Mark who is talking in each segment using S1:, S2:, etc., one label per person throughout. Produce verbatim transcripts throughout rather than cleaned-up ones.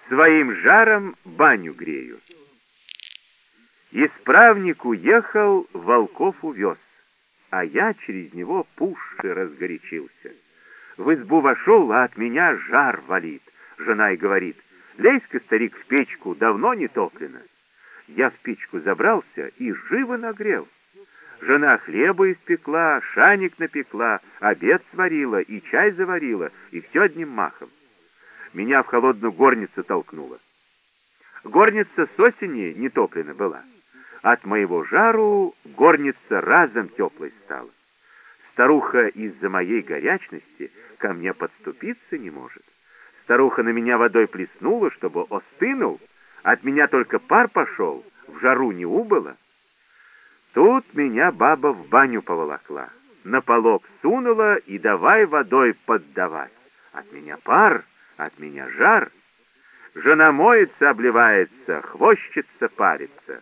S1: Своим жаром баню грею. Исправник уехал, волков увез, а я через него пуще разгорячился. В избу вошел, а от меня жар валит. Жена и говорит: «Лезь-ка, старик, в печку, давно не топлено». Я в печку забрался и живо нагрел. Жена хлеба испекла, шаник напекла, обед сварила и чай заварила, и все одним махом. Меня в холодную горницу толкнула. Горница с осени не топлена была. От моего жару горница разом теплой стала. Старуха из-за моей горячности ко мне подступиться не может. Старуха на меня водой плеснула, чтобы остынул, от меня только пар пошел, в жару не убыло. Тут меня баба в баню поволокла, на полок сунула и давай водой поддавать. От меня пар, от меня жар. Жена моется, обливается, хвощется, парится.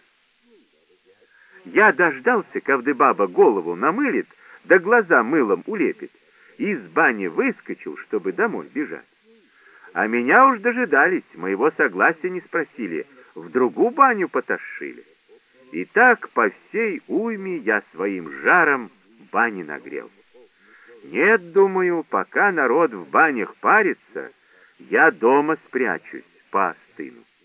S1: Я дождался, когда баба голову намылит, да глаза мылом улепит, и из бани выскочил, чтобы домой бежать. А меня уж дожидались, моего согласия не спросили, в другую баню потащили. И так по всей уйме я своим жаром бани нагрел. Нет, думаю, пока народ в банях парится, я дома спрячусь, поостыну.